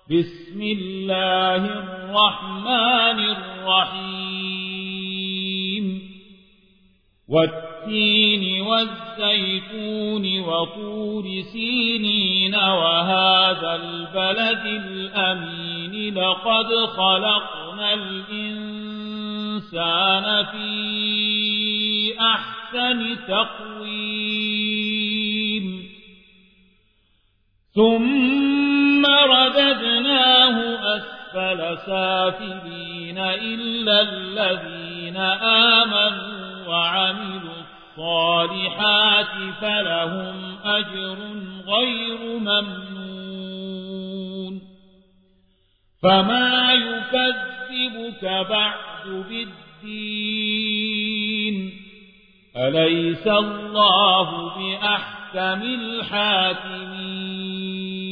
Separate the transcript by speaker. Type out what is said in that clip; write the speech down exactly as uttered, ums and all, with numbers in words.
Speaker 1: بسم الله الرحمن الرحيم والتين والزيتون وطور سينين وهذا البلد الأمين لقد خلقنا الإنسان في أحسن تقويم ثم رددناه أسفل سافلين إلا الذين آمنوا وعملوا الصالحات فلهم أجر غير ممنون فما يكذبك بعد بالدين أليس الله بأحكم الحاكمين